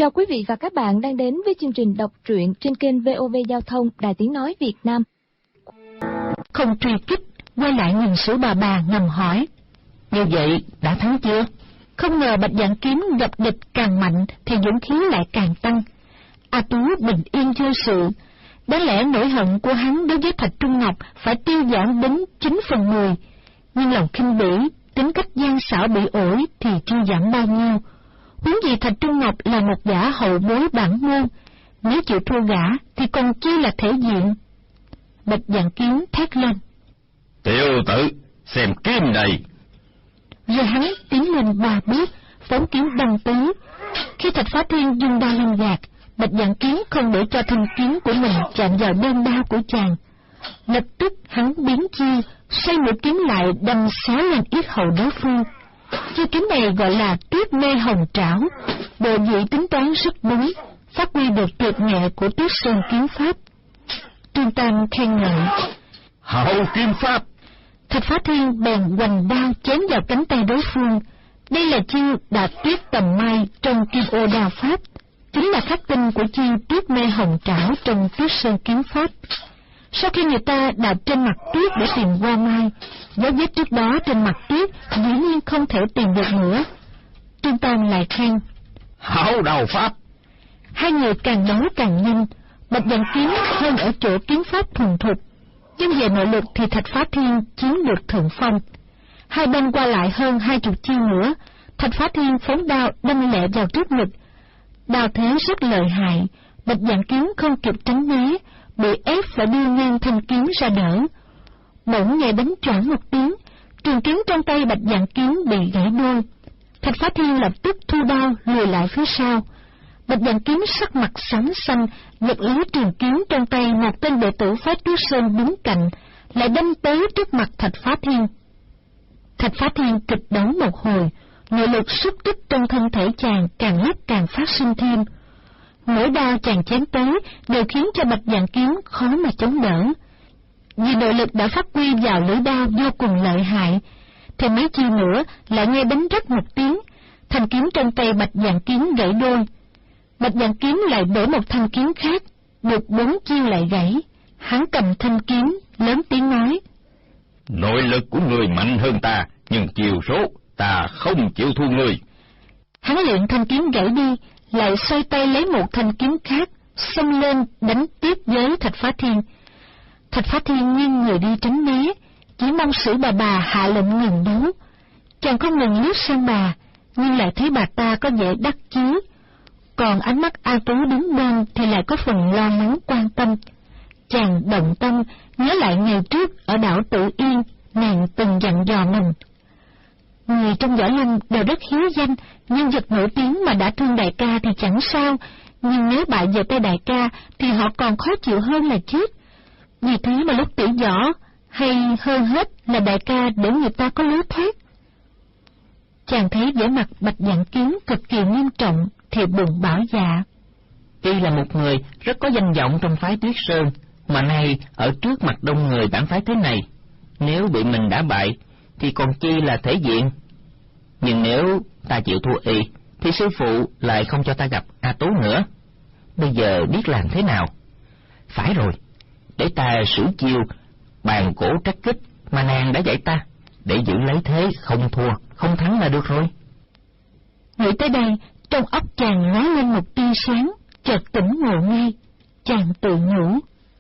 Chào quý vị và các bạn đang đến với chương trình đọc truyện trên kênh VOV Giao thông Đài Tiếng Nói Việt Nam. Không truy kích, quay lại nhìn Sử bà ngầm hỏi: như vậy đã thắng chưa? Không ngờ Bạch Vạn Kiếm gặp địch càng mạnh thì dũng khí lại càng tăng. A Tú bình yên vô sự, đáng lẽ nỗi hận của hắn đối với Thạch Trung Ngọc phải tiêu giảm đến 9/10, nhưng lòng khinh bỉ, tính cách gian xảo bị ổi thì chưa giảm bao nhiêu. Huống gì Thạch Trung Ngọc là một gã hậu bối bản môn, nếu chịu thua gã thì còn chi là thể diện. Bạch Vạn Kiếm thét lên: tiểu tử, xem kiếm này! Rồi hắn tiến lên 3 bước, phóng kiếm đâm tới. Khi Thạch Phá Thiên dùng đao lên gạt, Bạch Vạn Kiếm không để cho thanh kiếm của mình chạm vào đơn đao của chàng. Lập tức hắn biến chiêu, xoay mũi kiếm lại đâm xé lên yết hầu đối phương. Chiêu kiếm này gọi là Tuyết Mê Hồng Trảo, bộ vị tính toán rất đúng, phát huy được tuyệt nghệ của Tuyết Sơn kiếm pháp. Trương Tam khen ngợi: hậu kiếm pháp! Thạch Phá Thiên bèn hoành đao chém vào cánh tay đối phương. Đây là chiêu Đạp Tuyết Tầm Mai trong Kim Ô Đao Pháp, chính là khắc tinh của chiêu Tuyết Mê Hồng Trảo trong Tuyết Sơn kiếm pháp. Sau khi người ta đạp trên mặt tuyết để tìm hoa mai, dấu vết trước đó trên mặt tuyết dĩ nhiên không thể tìm được nữa. Trương Tam lại khen: hảo đao pháp! Hai người càng đấu càng nhanh. Bạch Vạn Kiếm hơn ở chỗ kiếm pháp thuần thục, nhưng về nội lực thì Thạch Phá Thiên chiếm được thượng phong. Hai bên qua lại hơn 20 chiêu nữa, Thạch Phá Thiên phóng đao đâm lẹ vào trước ngực. Đao thế rất lợi hại, Bạch Vạn Kiếm không kịp tránh né, bị ép phải đưa ngang thanh kiếm ra đỡ. Bỗng nghe đánh choảng một tiếng, trường kiếm trong tay Bạch Vạn Kiếm bị gãy đôi. Thạch Phá Thiên lập tức thu đao lùi lại phía sau. Bạch Vạn Kiếm sắc mặt xám xanh, giật lấy trường kiếm trong tay một tên đệ tử phái Tuyết Sơn đứng cạnh, lại đâm tới trước mặt Thạch Phá Thiên. Thạch Phá Thiên kịch đấu một hồi, nội lực xúc tích trong thân thể chàng càng lúc càng phát sinh thêm. Mỗi đao chàng chém tới đều khiến cho Bạch Vạn Kiếm khó mà chống đỡ. Vì nội lực đã phát huy vào lưỡi đao vô cùng lợi hại, thì mấy chiêu nữa lại nghe đánh rắc một tiếng, thanh kiếm trong tay Bạch Vạn Kiếm gãy đôi. Bạch Vạn Kiếm lại đổi một thanh kiếm khác, được 4 chiêu lại gãy. Hắn cầm thanh kiếm, lớn tiếng nói: nội lực của người mạnh hơn ta, nhưng chiều số ta không chịu thua người. Hắn luyện thanh kiếm gãy đi, lại xoay tay lấy một thanh kiếm khác, xông lên đánh tiếp với Thạch Phá Thiên. Thạch Phá Thiên nghiêng người đi tránh né, chỉ mong Sử bà hạ lệnh ngừng đấu. Chàng không ngừng liếc sang bà, nhưng lại thấy bà ta có vẻ đắc chí, còn ánh mắt A Tú đứng bên thì lại có phần lo lắng quan tâm. Chàng động tâm nhớ lại ngày trước ở đảo Tử Yên, nàng từng dặn dò mình: người trong võ lâm đều rất hiếu danh, nhân vật nổi tiếng mà đã thương đại ca thì chẳng sao, nhưng nếu bại về tay đại ca thì họ còn khó chịu hơn là chết. Vì thế mà lúc tỉ võ, hay hơn hết là đại ca để người ta có lối thoát. Chàng thấy vẻ mặt Bạch Vạn Kiếm cực kỳ nghiêm trọng thì bụng bảo dạ: tuy là một người rất có danh vọng trong phái Tuyết Sơn, mà nay ở trước mặt đông người bản phái thế này, nếu bị mình đả bại thì còn chi là thể diện. Nhưng nếu ta chịu thua y thì sư phụ lại không cho ta gặp A Tú nữa. Bây giờ biết làm thế nào? Phải rồi, để ta sử chiêu bàn cổ trắc kích mà nàng đã dạy ta, để giữ lấy thế không thua không thắng là được rồi. Nghĩ tới đây, trong óc chàng lóe lên một tia sáng, chợt tỉnh ngộ ngay. Chàng tự nhủ: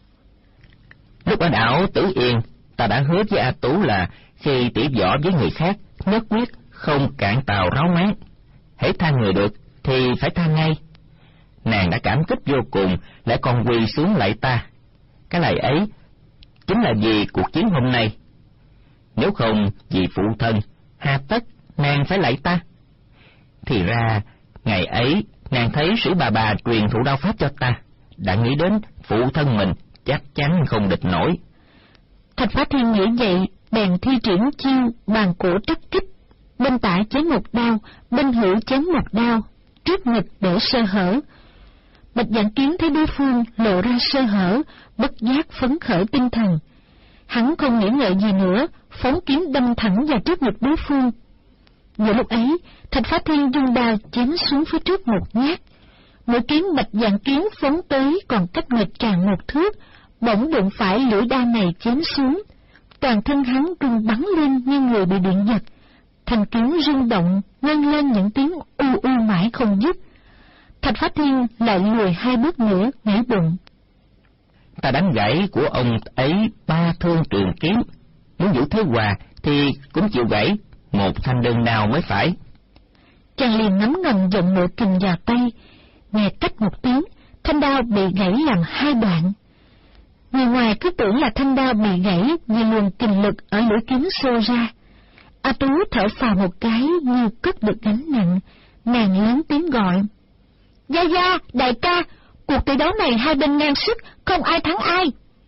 lúc ở đảo Tử Yên, ta đã hứa với A Tú là khi tỉ võ với người khác, nhất quyết không cạn tàu ráo máng, hễ tha người được thì phải tha ngay. Nàng đã cảm kích vô cùng, lại còn quỳ xuống lạy ta. Cái lạy ấy chính là vì cuộc chiến hôm nay. Nếu không vì phụ thân, hà tất nàng phải lạy ta? Thì ra ngày ấy nàng thấy Sử bà truyền thụ đao pháp cho ta, đã nghĩ đến phụ thân mình chắc chắn không địch nổi. Thạch Phá Thiên nghĩ vậy, bèn thi triển chiêu bàn cổ trắc kích, bên tả chém một đao, bên hữu chém một đao, trước ngực để sơ hở. Bạch Vạn Kiếm thấy đối phương lộ ra sơ hở, bất giác phấn khởi tinh thần. Hắn không nghĩ ngợi gì nữa, phóng kiếm đâm thẳng vào trước ngực đối phương. Giữa lúc ấy, Thạch Phá Thiên dung đao chém xuống phía trước một nhát. Mũi kiếm bạch dạng kiếm phóng tới còn cách nghịch Tràng 1 thước, bỗng đụng phải lưỡi đao này chém xuống. Toàn thân hắn rung bắn lên như người bị điện giật. Thanh kiếm rung động, ngân lên những tiếng u u mãi không dứt. Thạch Phá Thiên lại lùi 2 bước nữa, nghĩ bụng: Ta đánh gãy của ông ấy 3 thương trường kiếm, muốn Vũ Thế Hòa thì cũng chịu gãy 1 thanh đơn đao mới phải. Chàng liền nắm ngầm giọng ngựa kình vào tay, nghe cách một tiếng, thanh đao bị gãy làm 2 đoạn. Người ngoài cứ tưởng là thanh đao bị gãy vì luồng kình lực ở lưỡi kiếm xô ra. A Tú thở phào một cái như cất được gánh nặng, nàng lớn tiếng gọi: Gia Gia, đại ca, cuộc tỷ đấu này hai bên ngang sức, không ai thắng ai.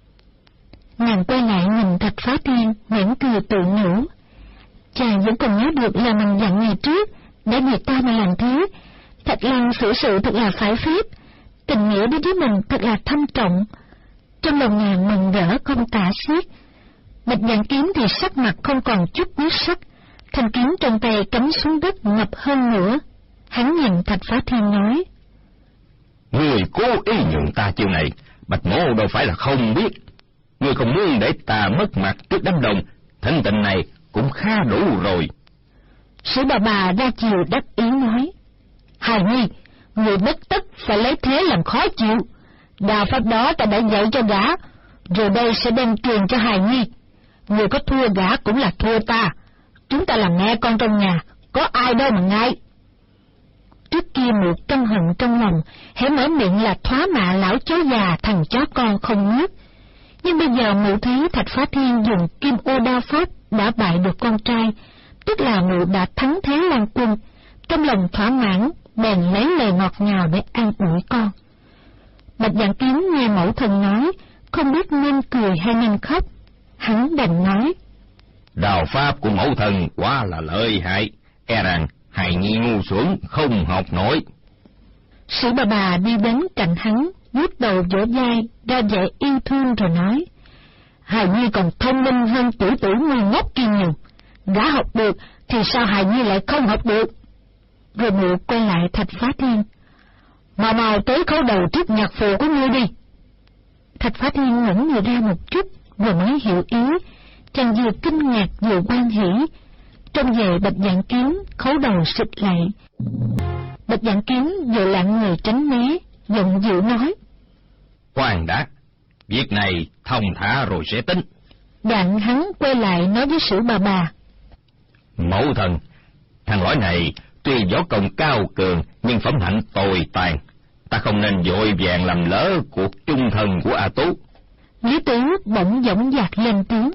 Nàng quay lại nhìn Thạch Phá Thiên, mỉm cười tự nhủ: chàng vẫn còn nhớ được là mình dặn ngày trước, đã việc ta mà làm thế. Thạch Lăng xử sự thật là phải phép, tình nghĩa đối với mình thật là thâm trọng. Trong lòng nàng mừng rỡ không tả xiết. Bạch Dạng Kiếm thì sắc mặt không còn chút huyết sắc, thanh kiếm trong tay cắm xuống đất ngập hơn nữa. Hắn nhìn Thạch Phá Thiên nói: Người cố ý nhường ta chiêu này, Bạch Mỗ đâu phải là không biết. Người không muốn để ta mất mặt trước đám đông, thỉnh tình này cũng khá đủ rồi. Sử bà ra chiều đắc ý nói: Hài Nhi, người bất tất phải lấy thế làm khó chịu. Đao pháp đó ta đã dạy cho gã, rồi đây sẽ đem truyền cho Hài Nhi. Người có thua gã cũng là thua ta. Chúng ta là mẹ con trong nhà, có ai đâu mà ngại. Trước kia một căm hận trong lòng, hễ mở miệng là thoá mạ lão chó già thằng chó con không ngớt. Nhưng bây giờ mụ thấy Thạch Phá Thiên dùng kim ô đao pháp đã bại được con trai, tức là mụ đã thắng thế Lan Quân. Trong lòng thỏa mãn, bèn lấy lời ngọt ngào để an ủi con. Bạch Dạng Kiếm nghe mẫu thân nói, không biết nên cười hay nên khóc. Hắn đành nói: Đào pháp của mẫu thần quá là lợi hại, e rằng Hài Nhi ngu xuẩn không học nổi. Sử bà đi đến cạnh hắn, vuốt đầu vỗ vai, ra vẻ yêu thương rồi nói: Hài Nhi còn thông minh hơn tuổi ngu ngốc kia nhiều. Gã học được thì sao Hài Nhi lại không học được? Rồi mụ quay lại Thạch Phá Thiên: Mau tới khấu đầu trước nhạc phụ của ngươi đi. Thạch Phá Thiên ngẩng người ra một chút rồi mới hiểu ý, chàng vừa kinh ngạc vừa hoan hỉ. Trong về Bạch Dạng Kiếm khấu đầu xịt lại. Bạch Dạng Kiếm vừa lặng người tránh né, giọng dịu nói: Khoan đã, việc này thông thả rồi sẽ tính. Đoạn hắn quay lại nói với Sử bà: Mẫu thần, thằng lõi này tuy võ công cao cường nhưng phẩm hạnh tồi tàn, ta không nên vội vàng làm lỡ cuộc chung thân của A Tú. Lý Tứ bỗng dõng dạc lên tiếng: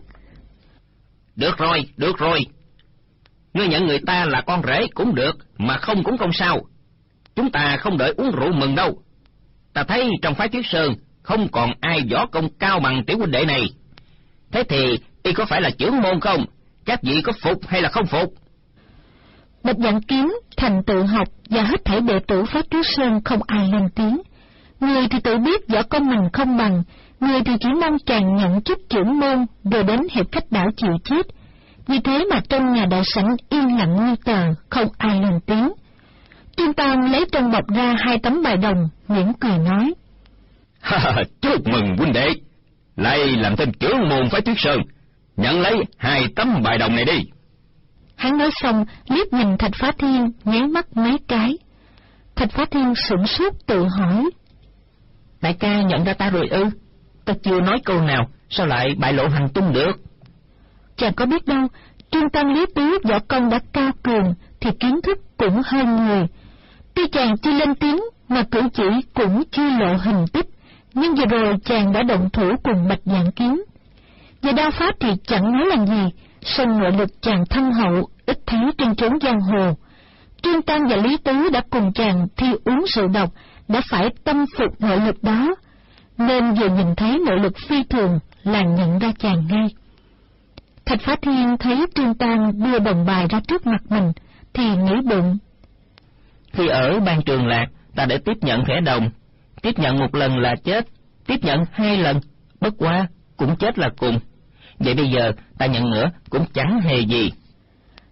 Được rồi. Ngươi nhận người ta là con rể cũng được, mà không cũng không sao. Chúng ta không đợi uống rượu mừng đâu. Ta thấy trong phái Tuyết Sơn không còn ai võ công cao bằng tiểu huynh đệ này. Thế thì y có phải là trưởng môn không? Các vị có phục hay là không phục? Bạch Dạng Kiếm thành tự học và hết thảy đệ tử phái Tuyết Sơn không ai lên tiếng. Người thì tự biết võ công mình không bằng, người thì chỉ mong chàng nhận chức trưởng môn rồi đến hiệp khách đảo chịu chết. Vì thế mà trong nhà đại sảnh yên lặng như tờ, không ai lên tiếng. Trương Tam lấy trong bọc ra 2 tấm bài đồng, mỉm cười nói: Chúc mừng huynh đệ, lại làm thêm trưởng môn phái Tuyết Sơn, nhận lấy 2 tấm bài đồng này đi. Hắn nói xong liếc nhìn Thạch Phá Thiên, nháy mắt mấy cái. Thạch Phá Thiên sửng sốt tự hỏi: Đại ca nhận ra ta rồi ư? Ta chưa nói câu nào, sao lại bại lộ hành tung được? Chàng có biết đâu, Trương Tam Lý Tứ võ công đã cao cường thì kiến thức cũng hơn người. Tuy chàng chưa lên tiếng mà cử chỉ cũng chưa lộ hình tích, nhưng vừa rồi chàng đã động thủ cùng Bạch Dạng Kiếm. Về đao pháp thì chẳng nói làm gì, song nội lực chàng thâm hậu, ít thấy trên chốn giang hồ. Trương Tam và Lý Tứ đã cùng chàng thi uống rượu độc, đã phải tâm phục nội lực đó, nên vừa nhìn thấy nội lực phi thường là nhận ra chàng ngay. Thạch Phá Thiên thấy Trương Tam đưa đồng bài ra trước mặt mình, thì nghĩ bụng: Khi ở ban Trường Lạc, ta đã tiếp nhận thẻ đồng, tiếp nhận 1 lần là chết, tiếp nhận 2 lần, bất quá cũng chết là cùng. Vậy bây giờ ta nhận nữa cũng chẳng hề gì.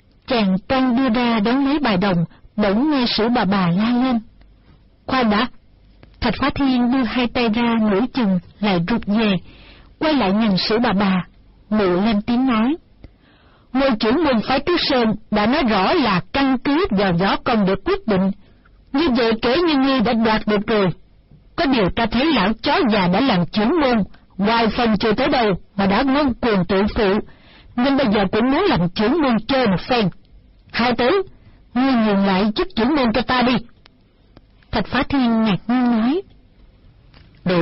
Chàng toan đưa ra đón lấy bài đồng, bỗng nghe Sử bà la lên: Khoan đã, Thạch Phá Thiên đưa hai tay ra nửa chừng lại rụt về, quay lại nhìn Sử Bà. Mụ lên tiếng nói: Ngôi trưởng môn phái Tứ Sơn đã nói rõ là căn cứ vào võ công để quyết định. Như vậy kể như ngươi đã đoạt được rồi. Có điều ta thấy lão chó già đã làm trưởng môn, ngoài phần chưa tới đâu mà đã ngông cuồng tự phụ, nhưng bây giờ cũng muốn làm trưởng môn chơi một phen. Hai tướng, ngươi nhường lại chức trưởng môn cho ta đi. Thạch Phá Thiên ngạc nhiên nói: Đồ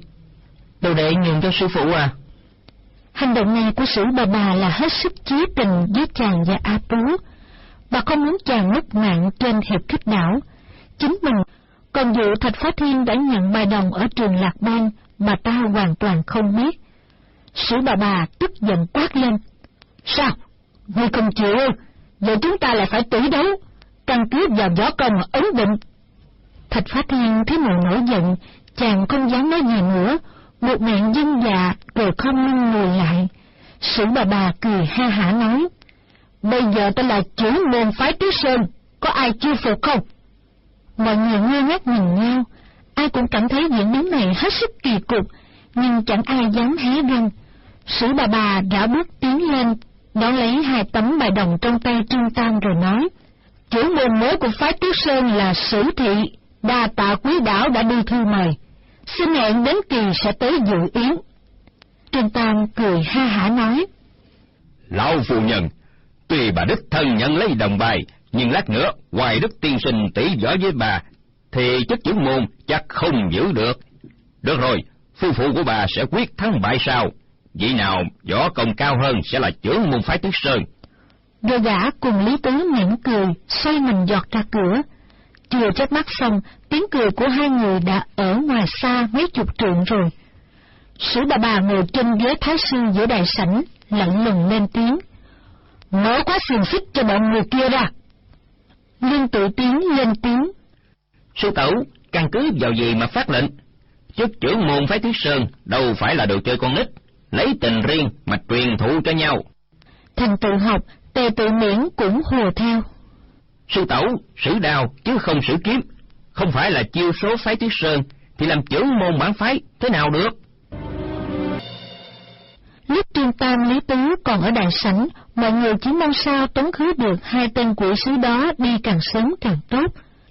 đệ nhường cho sư phụ à? Hành động này của Sử Bà là hết sức chí tình với chàng và A Tú. Bà không muốn chàng mất mạng trên hiệp Kích Đảo. Chính mình, còn vụ Thạch Phá Thiên đã nhận bài đồng ở trường Lạc Bang, bà ta hoàn toàn không biết. Sử Bà tức giận quát lên: Sao? Ngươi không chịu? Vậy chúng ta lại phải tỷ đấu, căn cứ vào võ công mà ấn định. Thạch Phá Thiên thấy mụ nổi giận, chàng không dám nói gì nữa, một miệng dân dạ rồi không lưng lùi lại. Sử Bà cười ha hả nói: Bây giờ ta là trưởng môn phái Tứ Sơn, có ai chưa phục không? Mọi người ngơ ngác nhìn nhau, ai cũng cảm thấy diễn biến này hết sức kỳ cục, nhưng chẳng ai dám hé răng. Sử Bà rảo bước tiến lên, đón lấy hai tấm bài đồng trong tay Trương Tam rồi nói: Trưởng môn mới của phái Tứ Sơn là Sử Thị, đa tạ quý đảo đã đưa thư mời, xin hẹn đến kỳ sẽ tới dự yến. Trương Tam cười ha hả nói: Lão phu nhân, tuy bà đích thân nhận lấy đồng bài, nhưng lát nữa Hoài Đức tiên sinh tỷ võ với bà, thì chức trưởng môn chắc không giữ được. Được rồi, phu phụ của bà sẽ quyết thắng bại sau. Vị nào võ công cao hơn sẽ là trưởng môn phái Tứ Sơn. Rồi gã cùng Lý Tứ mỉm cười, xoay mình giọt ra cửa. Chưa chớp mắt xong, tiếng cười của hai người đã ở ngoài xa mấy chục trượng rồi. Sử Bà ngồi trên ghế thái sư giữa đại sảnh, lạnh lùng lên tiếng: Mở khóa xiềng xích cho bọn người kia ra. Lương Tự Tiến lên tiếng: Sư tẩu, căn cứ vào gì mà phát lệnh? Chức trưởng môn phái Tứ Sơn đâu phải là đồ chơi con nít, lấy tình riêng mà truyền thụ cho nhau. Thành Tự Học, Tề Tự Miễn cũng hùa theo: Sư tẩu, sử đao chứ không sử kiếm, không phải là chiêu số phái Tứ Sơn, thì làm trưởng môn bản phái thế nào được? Lúc Trương Tam Lý Tứ còn ở đại sảnh, mọi người chỉ mong sao tống khứ được hai tên quỷ sứ đó đi càng sớm càng tốt.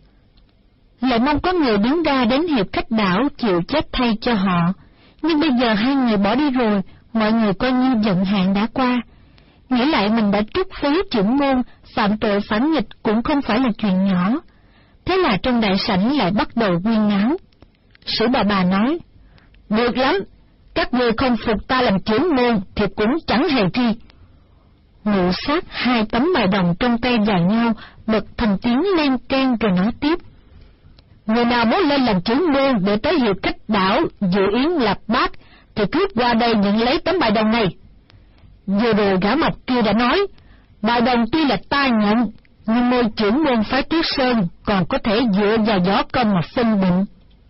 Lại mong có người đứng ra đến hiệp Khách Đảo chịu chết thay cho họ. Nhưng bây giờ hai người bỏ đi rồi, mọi người coi như vận hạn đã qua. Nghĩ lại mình đã trút phế trưởng môn, phạm tội phản nghịch cũng không phải là chuyện nhỏ. Thế là trong đại sảnh lại bắt đầu huyên náo. Sử Bà nói: Được lắm, các ngươi không phục ta làm trưởng môn thì cũng chẳng hề chi. Ngụ sát hai tấm bài đồng trong tay vào nhau, bật thành tiếng len keng rồi nói tiếp: Người nào muốn lên làm trưởng môn để tới hiệp Khách Đảo dự yến lập bát thì cứ qua đây nhận lấy tấm bài đồng này. Vừa rồi gã mập kia đã nói, bài đồng tuy là ta nhận, nhưng ngôi trưởng môn phái Tứ Sơn còn có thể dựa vào võ công mà phân định.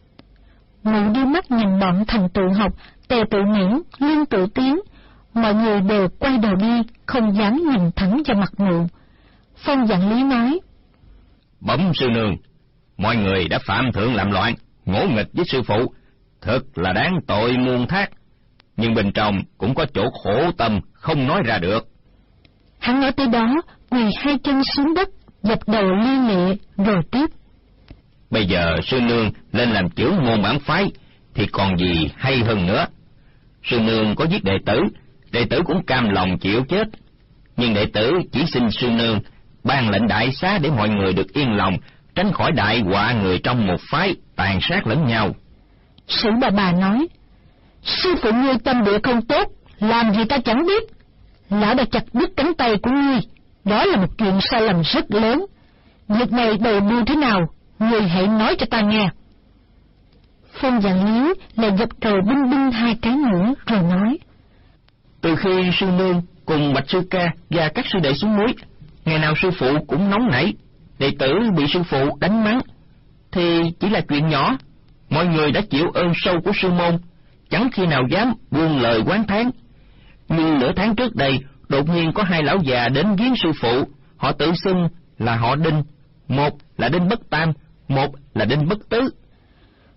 Mụ đưa mắt nhìn bọn Thành Tự Học, Tề Tự Miễn, Lương Tự Tiến, mọi người đều quay đầu đi, không dám nhìn thẳng vào mặt mụ. Phong Vạn Lý nói: Bẩm sư nương, mọi người đã phạm thượng làm loạn, ngỗ nghịch với sư phụ, thật là đáng tội muôn thác, nhưng bên trong cũng có chỗ khổ tâm không nói ra được. Hắn nói tới đó, quỳ hai chân xuống đất, dập đầu lia lịa, rồi tiếp: Bây giờ sư nương lên làm trưởng môn bản phái thì còn gì hay hơn nữa. Sư nương có giết đệ tử cũng cam lòng chịu chết, nhưng đệ tử chỉ xin sư nương ban lệnh đại xá để mọi người được yên lòng, tránh khỏi đại họa người trong một phái tàn sát lẫn nhau. Sử Bà nói: Sư phụ ngươi tâm địa không tốt, làm gì ta chẳng biết. Lão đã chặt đứt cánh tay của ngươi, đó là một chuyện sai lầm rất lớn. Việc này đầu đuôi thế nào, ngươi hãy nói cho ta nghe. Phong Vạn Lý lại dập đầu binh binh hai cái nữa rồi nói: Từ khi sư nương cùng Bạch Sư Ca và các sư đệ xuống núi, ngày nào sư phụ cũng nóng nảy, đệ tử bị sư phụ đánh mắng thì chỉ là chuyện nhỏ, mọi người đã chịu ơn sâu của sư môn, chẳng khi nào dám buông lời oán thán. Nhưng nửa tháng trước đây, đột nhiên có hai lão già đến viếng sư phụ, họ tự xưng là họ Đinh, một là Đinh Bất Tam, một là Đinh Bất Tứ.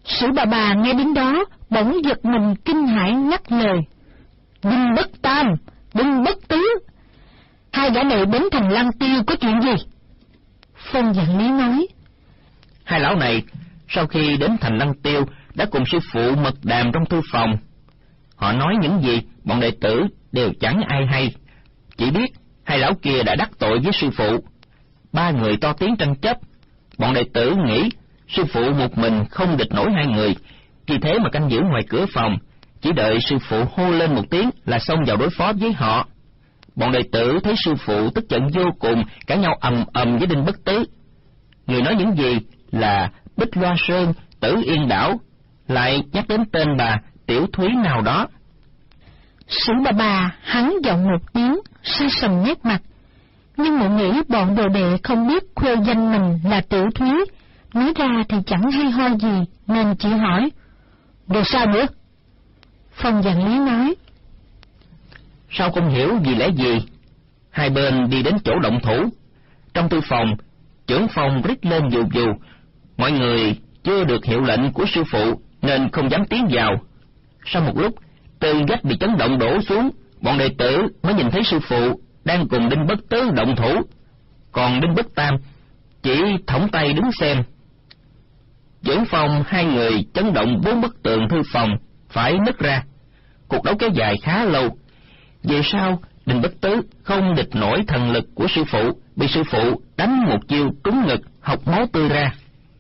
Sử bà nghe đến đó, bỗng giật mình kinh hãi ngắt lời. Đinh Bất Tam, Đinh Bất Tứ, hai gã này đến thành Lăng Tiêu có chuyện gì? Phong Vạn Lý nói. Hai lão này sau khi đến thành Lăng Tiêu đã cùng sư phụ mật đàm trong thư phòng. Họ nói những gì bọn đệ tử đều chẳng ai hay, chỉ biết hai lão kia đã đắc tội với sư phụ. Ba người to tiếng tranh chấp, bọn đệ tử nghĩ sư phụ một mình không địch nổi hai người, vì thế mà canh giữ ngoài cửa phòng, chỉ đợi sư phụ hô lên một tiếng là xông vào đối phó với họ. Bọn đệ tử thấy sư phụ tức giận vô cùng, cãi nhau ầm ầm với Đinh Bất Tứ. Người nói những gì là Bích Loa Sơn, Tử Yên Đảo, lại nhắc đến tên bà Tiểu Thúy nào đó. Sử bà hắn giọng một tiếng, sa sầm nét mặt, nhưng mụ nghĩ bọn đồ đệ không biết khoe danh mình là Tiểu Thúy, nói ra thì chẳng hay ho gì, nên chỉ hỏi. Rồi sao nữa? Phong Vạn Lý nói. Sao không hiểu vì lẽ gì? Hai bên đi đến chỗ động thủ. Trong thư phòng, trưởng phòng rít lên dù dù. Mọi người chưa được hiệu lệnh của sư phụ nên không dám tiến vào. Sau một lúc, từ vách bị chấn động đổ xuống, bọn đệ tử mới nhìn thấy sư phụ đang cùng Đinh Bất Tứ động thủ, còn Đinh Bất Tam chỉ thõng tay đứng xem. Trưởng phòng hai người chấn động 4 bức tường thư phòng phải nứt ra. Cuộc đấu kéo dài khá lâu. Về sau, Đinh Bất Tứ không địch nổi thần lực của sư phụ, bị sư phụ đánh một chiêu trúng ngực, học máu tươi ra.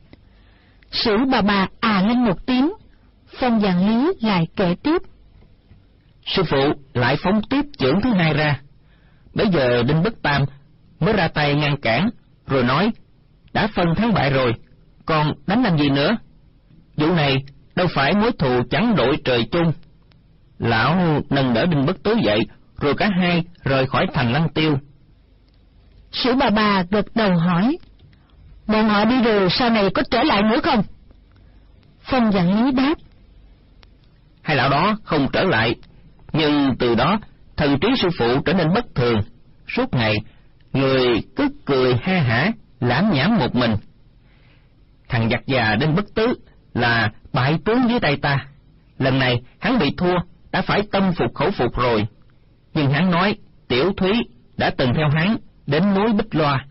Sử bà lên một tiếng. Phong Vạn Lý lại kể tiếp. Sư phụ lại phóng tiếp chưởng thứ hai ra. Bây giờ Đinh Bất Tam mới ra tay ngăn cản, rồi nói, đã phân thắng bại rồi, còn đánh làm gì nữa? Vụ này đâu phải mối thù chẳng đội trời chung. Lão nâng đỡ Đinh Bất Tứ dậy, rồi cả hai rời khỏi thành Lăng Tiêu. Sử bà gật đầu hỏi, bọn họ đi rồi sau này có trở lại nữa không? Phong Vạn Lý đáp, hai lão đó không trở lại, nhưng từ đó thần trí sư phụ trở nên bất thường. Suốt ngày người cứ cười ha hả, lãm nhảm một mình. Thằng giặc già Đinh Bất Tứ là bại tướng dưới tay ta. Lần này hắn bị thua, đã phải tâm phục khẩu phục rồi. Nhưng hắn nói Tiểu Thúy đã từng theo hắn đến núi Bích Loa.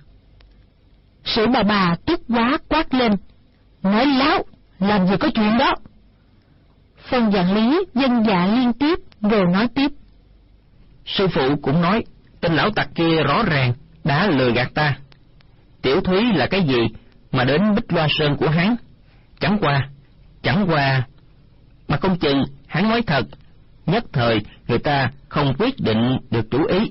Sử bà tức quá quát lên, nói láo, làm gì có chuyện đó. Phong Vạn Lý dân dạ liên tiếp, rồi nói tiếp. Sư phụ cũng nói, tên lão tặc kia rõ ràng đã lừa gạt ta. Tiểu Thúy là cái gì mà đến Bích Loa Sơn của hắn? Chẳng qua, mà không chừng hắn nói thật. Nhất thời người ta không quyết định được chủ ý.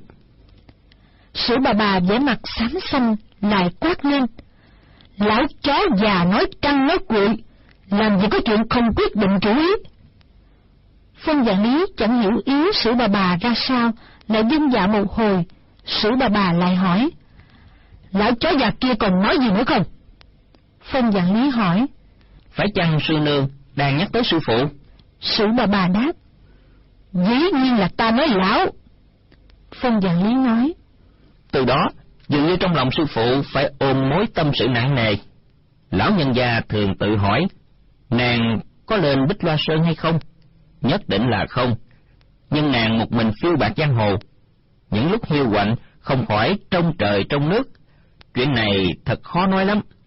Sử bà vẻ mặt xám xanh lại quát lên, lão chó già nói trăng nói cuội, làm gì có chuyện không quyết định chủ ý. Phong Vạn Lý chẳng hiểu ý Sử bà ra sao, lại dân dạ một hồi. Sử bà lại hỏi, lão chó già kia còn nói gì nữa không? Phong Vạn Lý hỏi, phải chăng sư nương đang nhắc tới sư phụ? Sử bà đáp, dĩ nhiên là ta nói lão. Phong Vạn Lý nói, từ đó dường như trong lòng sư phụ phải ôm mối tâm sự nặng nề. Lão nhân gia thường tự hỏi, nàng có lên Bích Loa Sơn hay không? Nhất định là không. Nhưng nàng một mình phiêu bạt giang hồ, những lúc hiu quạnh không khỏi trông trời trông nước. Chuyện này thật khó nói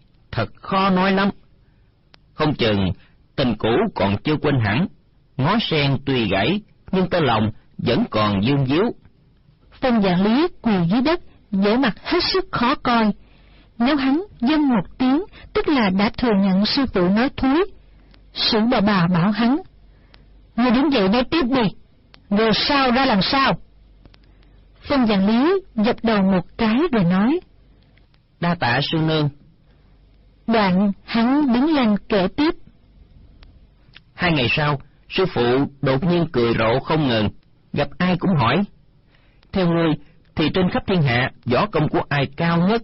lắm. Không chừng tình cũ còn chưa quên hẳn. Ngó sen tuy gãy, nhưng tơ lòng vẫn còn dương díu. Phong Vạn Lý quỳ dưới đất, vẻ mặt hết sức khó coi. Nếu hắn dâng một tiếng, tức là đã thừa nhận sư phụ nói thúi. Sử bà bảo hắn, ngươi đứng dậy nói tiếp đi, rồi sao ra làm sao? Phong Vạn Lý dập đầu một cái rồi nói, đa tạ sư nương. Đoạn hắn đứng lên kể tiếp. 2 ngày sau, sư phụ đột nhiên cười rộ không ngừng, gặp ai cũng hỏi, theo ngươi thì trên khắp thiên hạ võ công của ai cao nhất?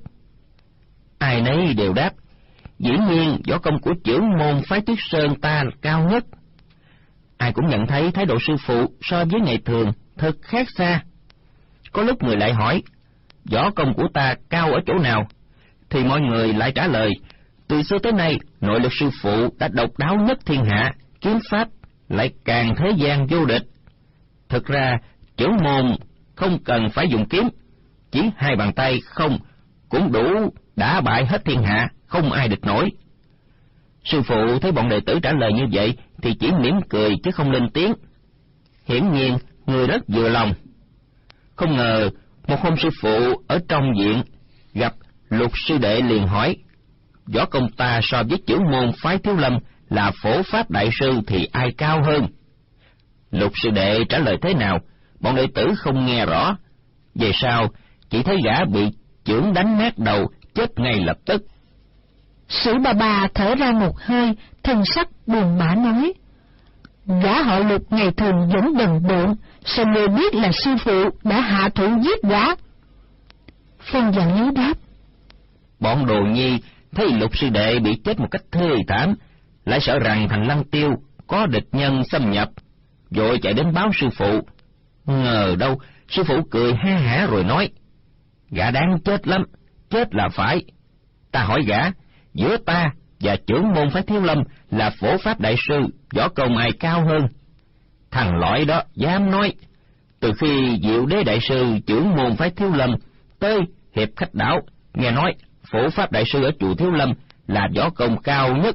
Ai nấy đều đáp, dĩ nhiên võ công của chưởng môn phái Tuyết Sơn ta là cao nhất. Ai cũng nhận thấy thái độ sư phụ so với ngày thường thật khác xa. Có lúc người lại hỏi, võ công của ta cao ở chỗ nào? Thì mọi người lại trả lời, từ xưa tới nay nội lực sư phụ đã độc đáo nhất thiên hạ, kiếm pháp lại càng thế gian vô địch. Thực ra, trưởng môn không cần phải dùng kiếm, chỉ hai bàn tay không cũng đủ đả bại hết thiên hạ, không ai địch nổi. Sư phụ thấy bọn đệ tử trả lời như vậy thì chỉ mỉm cười chứ không lên tiếng. Hiển nhiên, người rất vừa lòng. Không ngờ, một hôm sư phụ ở trong viện gặp Lục sư đệ liền hỏi: võ công ta so với trưởng môn phái Thiếu Lâm là Phổ Pháp đại sư thì ai cao hơn? Lục sư đệ trả lời thế nào, bọn đệ tử không nghe rõ. Về sau, chỉ thấy gã bị chưởng đánh nát đầu, chết ngay lập tức. Sử bà thở ra một hơi, thân sắc buồn bã nói: gã họ Lục ngày thường vẫn đần độn, sao người biết là sư phụ đã hạ thủ giết gã? Phong Vạn Lý đáp: bọn Đồ Nhi thấy Lục sư đệ bị chết một cách thê thảm, lại sợ rằng thành Lăng Tiêu có địch nhân xâm nhập, vội chạy đến báo sư phụ. Ngờ đâu sư phụ cười ha hả rồi nói: gã đáng chết lắm, chết là phải. Ta hỏi gã, giữa ta và trưởng môn phái Thiếu Lâm là Phổ Pháp đại sư, võ công ai cao hơn? Thằng lõi đó dám nói. Từ khi Diệu Đế đại sư trưởng môn phái Thiếu Lâm tới Hiệp Khách đảo, nghe nói Phổ Pháp đại sư ở chùa Thiếu Lâm là võ công cao nhất.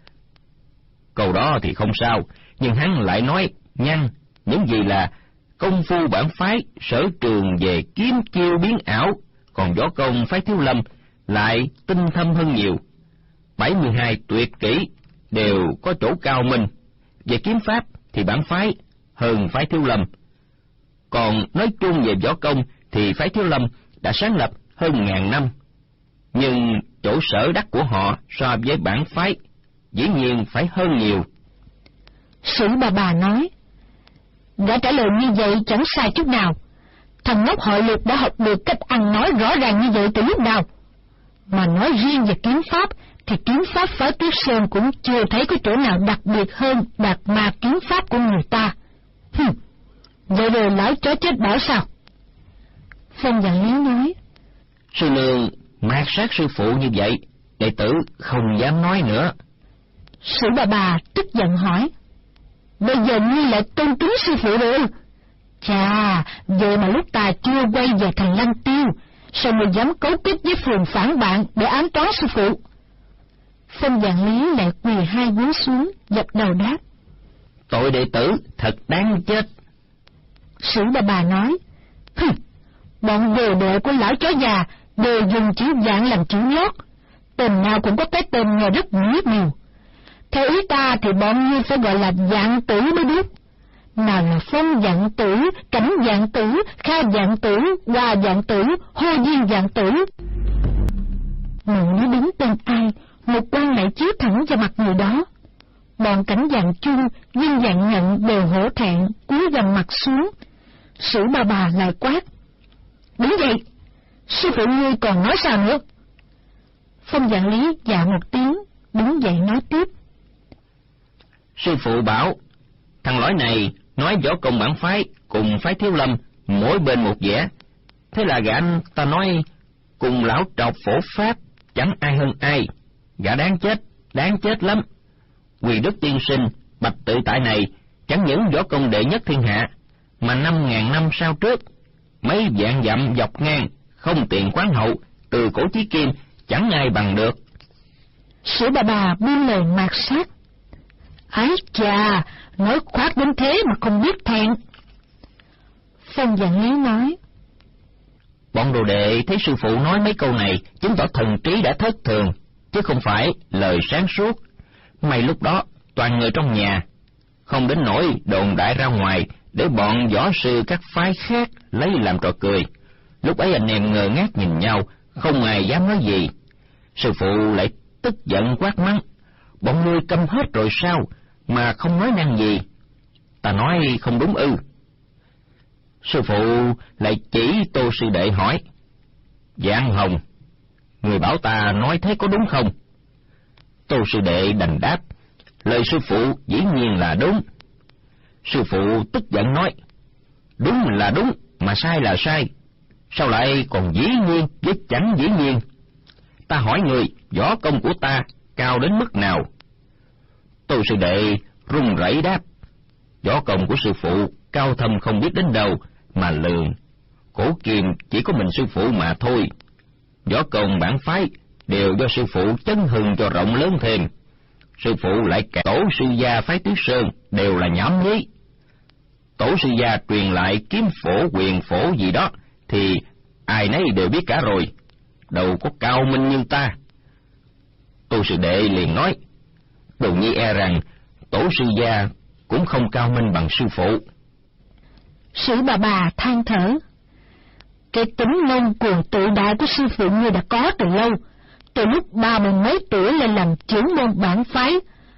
Câu đó thì không sao, nhưng hắn lại nói nhăn những gì là công phu bản phái sở trường về kiếm chiêu biến ảo, còn võ công phái Thiếu Lâm lại tinh thâm hơn nhiều. 72 tuyệt kỹ đều có chỗ cao minh. Về kiếm pháp thì bản phái hơn phái Thiếu Lâm. Còn nói chung về võ công thì phái Thiếu Lâm đã sáng lập hơn 1000 năm. Nhưng chỗ sở đắc của họ so với bản phái dĩ nhiên phải hơn nhiều. Sử bà nói: đã trả lời như vậy chẳng sai chút nào. Thằng ngốc họ Lục đã học được cách ăn nói rõ ràng như vậy từ lúc nào? Mà nói riêng về kiếm pháp thì kiếm pháp phái Tuyết Sơn cũng chưa thấy có chỗ nào đặc biệt hơn Đạt Ma kiếm pháp của người ta. Vậy rồi lão chó chết bảo sao? Phong Vạn Lý nói: sư nương mạt sát sư phụ như vậy, đệ tử không dám nói nữa. Sử bà tức giận hỏi: bây giờ ngươi lại tôn kính sư phụ rồi? Chà, vậy mà lúc ta chưa quay về thành Lăng Tiêu, sao ngươi dám cấu kết với phường phản bạn để ám toán sư phụ? Phong Vạn Lý lại quỳ hai gối xuống, dập đầu đáp: tội đệ tử thật đáng chết. Sử bà nói: bọn đồ đệ của lão chó già đều dùng chữ Vạn làm chữ lót, tên nào cũng có cái tên nghe rất mỹ miều. Theo ý ta thì bọn ngươi phải gọi là Vạn Tử mới đúng. Nào là Phong Vạn Tử, Cảnh Vạn Tử, Kha Vạn Tử, Hoa Vạn Tử, Hô Diên Vạn Tử. Mình nói đúng tên ai, một quan lại chiếu thẳng vào mặt người đó. Bọn Cảnh Vạn Chung, Viên Vạn Nhận đều hổ thẹn, cúi gằm mặt xuống. Sử bà lại quát: đứng dậy, sư phụ ngươi còn nói sao nữa? Phong Vạn Lý dạ một tiếng, đứng dậy nói tiếp: sư phụ bảo thằng lõi này nói võ công bản phái cùng phái Thiếu Lâm mỗi bên một vẻ, thế là gã ta nói cùng lão trọc Phổ Pháp chẳng ai hơn ai, gã đáng chết lắm. Quỳ Đức tiên sinh Bạch Tự Tại này chẳng những võ công đệ nhất thiên hạ, mà 5000 năm sau trước, mấy vạn dặm dọc ngang, không tiền khoáng hậu, từ cổ chí kim, chẳng ai bằng được. Sử bà buông lời mạt sát: ái chà, nói khoác đến thế mà không biết thẹn. Phong Vạn Lý nói: bọn đồ đệ thấy sư phụ nói mấy câu này chứng tỏ thần trí đã thất thường, chứ không phải lời sáng suốt. May lúc đó toàn người trong nhà, không đến nỗi đồn đại ra ngoài để bọn võ sư các phái khác lấy làm trò cười. Lúc ấy anh em ngơ ngác nhìn nhau, không ai dám nói gì. Sư phụ lại tức giận quát mắng: bọn ngươi câm hết rồi sao mà không nói năng gì? Ta nói không đúng ư? Sư phụ lại chỉ Tô sư đệ hỏi: Vạn Hồng, người bảo ta nói thế có đúng không? Tô sư đệ đành đáp: lời sư phụ dĩ nhiên là đúng. Sư phụ tức giận nói: đúng là đúng, mà sai là sai, sao lại còn dĩ nhiên với chẳng dĩ nhiên? Ta hỏi người, võ công của ta cao đến mức nào? Tô sư đệ run rẩy đáp: võ công của sư phụ cao thâm không biết đến đâu mà lường. Cổ kim chỉ có mình sư phụ mà thôi. Võ công bản phái đều do sư phụ chấn hưng cho rộng lớn thêm. Sư phụ lại cả tổ sư gia phái Tuyết Sơn đều là nhảm nhí. Tổ sư gia truyền lại kiếm phổ, quyền phổ gì đó thì ai nấy đều biết cả rồi, đâu có cao minh như ta. Tô sư đệ liền nói: Đồ nhi e rằng tổ sư gia cũng không cao minh bằng sư phụ. Sử bà than thở: Cái tính ngông cuồng tự đại của sư phụ ngươi đã có từ lâu, từ lúc 30 mấy tuổi lên làm trưởng môn bản phái.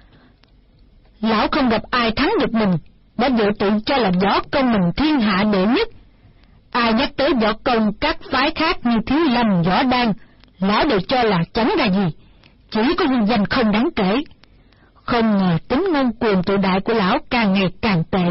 Lão không gặp ai thắng được mình, đã dự tự cho là võ công mình thiên hạ đệ nhất. Ai nhắc tới võ công các phái khác như Thiếu Lâm, Võ Đan, lão đều cho là chẳng ra gì, chỉ có hung danh không đáng kể. Không ngờ tính ngông cuồng tự đại của lão càng ngày càng tệ,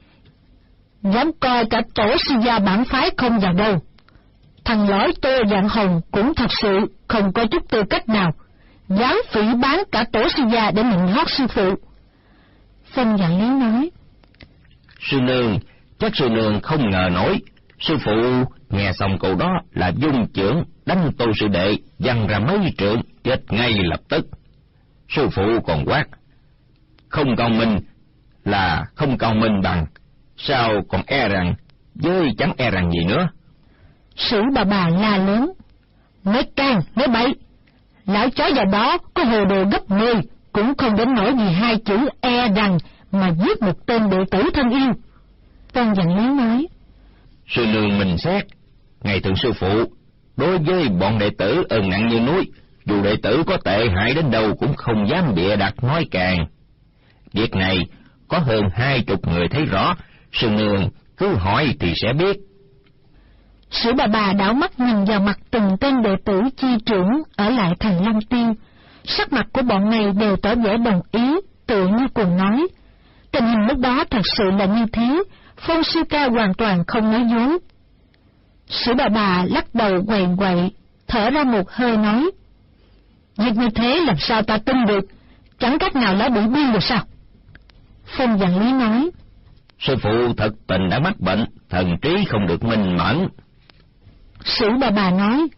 dám coi cả tổ sư gia bản phái không vào đâu. Thằng lõi Tô Dạng Hồng cũng thật sự không có chút tư cách nào, dám phỉ báng cả tổ sư gia để mình hót sư phụ. Phong Dạng Lý nói: Sư nương, chắc sư nương không ngờ nổi. Sư phụ nghe xong câu đó là dung chưởng đánh Tô sư đệ văng ra mấy trượng, chết ngay lập tức. Sư phụ còn quát: Không công minh là không công minh bằng, sao còn e rằng, với chẳng e rằng gì nữa. Sử bà la lớn: Nói can, nói bậy, lão chó già đó có hồ đồ gấp 10 cũng không đến nỗi vì hai chữ e rằng mà giết một tên đệ tử thân yêu. Tôn Dạng Lý nói: Sư nương mình xét, ngày thường sư phụ đối với bọn đệ tử ơn nặng như núi, dù đệ tử có tệ hại đến đâu cũng không dám bịa đặt nói càng. Việc này có hơn 20 người thấy rõ, sư nương cứ hỏi thì sẽ biết. Sử bà đảo mắt nhìn vào mặt từng tên đệ tử chi trưởng ở lại thành Long Tiên, sắc mặt của bọn này đều tỏ vẻ đồng ý, tự như cùng nói. Tình hình lúc đó thật sự là như thế, Phong sư ca hoàn toàn không nói dối. Sử bà lắc đầu quậy quậy, thở ra một hơi nói: Việc như thế làm sao ta tin được, chẳng cách nào lão bị điên được sao? Phong Dạng Lý nói: Sư phụ thật tình đã mắc bệnh, thần trí không được minh mẫn. Sử bà nói: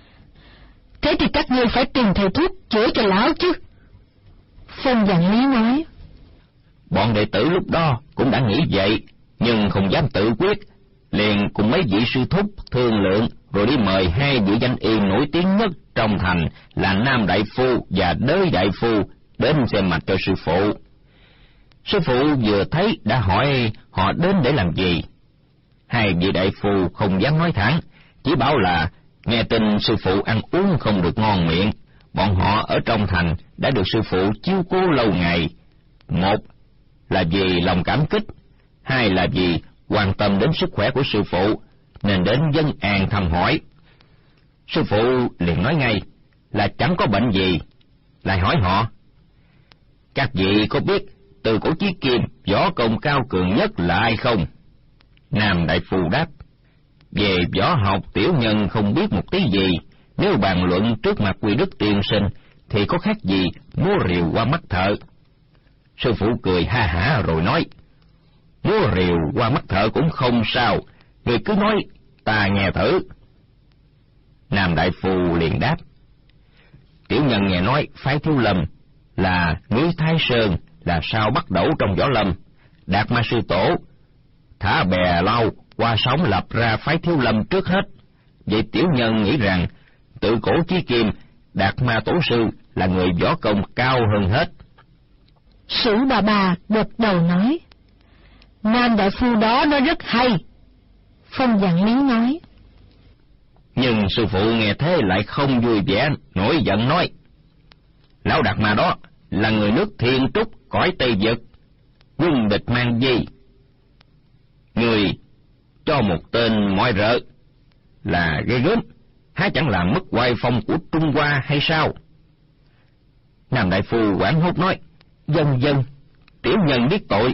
Thế thì các ngươi phải tìm thầy thuốc chữa cho lão chứ. Phong Dạng Lý nói: Bọn đệ tử lúc đó cũng đã nghĩ vậy, nhưng không dám tự quyết, liền cùng mấy vị sư thúc thương lượng, rồi đi mời hai vị danh y nổi tiếng nhất trong thành là Nam Đại Phu và Đới Đại Phu đến xem mạch cho sư phụ. Sư phụ vừa thấy đã hỏi họ đến để làm gì. Hai vị đại phu không dám nói thẳng, chỉ bảo là nghe tin sư phụ ăn uống không được ngon miệng, bọn họ ở trong thành đã được sư phụ chiếu cố lâu ngày. Một là vì lòng cảm kích, hai là vì quan tâm đến sức khỏe của sư phụ, nên đến vân an thăm hỏi. Sư phụ liền nói ngay là chẳng có bệnh gì, lại hỏi họ: Các vị có biết từ cổ chí kim võ công cao cường nhất là ai không? Nam Đại Phu đáp: Về võ học tiểu nhân không biết một tí gì, nếu bàn luận trước mặt Quy Đức tiên sinh thì có khác gì múa rìu qua mắt thợ. Sư phụ cười ha hả rồi nói: Múa rìu qua mắt thợ cũng không sao, người cứ nói ta nghe thử. Nam Đại Phu liền đáp: Tiểu nhân nghe nói phái Thiếu Lâm là núi Thái Sơn là sao bắt đầu trong võ lâm, Đạt Ma sư tổ thả bè lau qua sóng lập ra phái Thiếu Lâm trước hết. Vậy tiểu nhân nghĩ rằng tự cổ chí kim Đạt Ma tổ sư là người võ công cao hơn hết. Sử bà gật đầu nói: Nam Đại Phu đó nói rất hay. Phong Dạng Lý nói: Nhưng sư phụ nghe thế lại không vui vẻ, nổi giận nói: Lão Đạt Ma đó là người nước Thiên Trúc cõi Tây Vực, quân địch mang gì? Người cho một tên mọi rợ là ghê gớm, há chẳng làm mất oai phong của Trung Hoa hay sao? Nam Đại Phu hoảng hốt nói: Dân dân, tiểu nhân biết tội.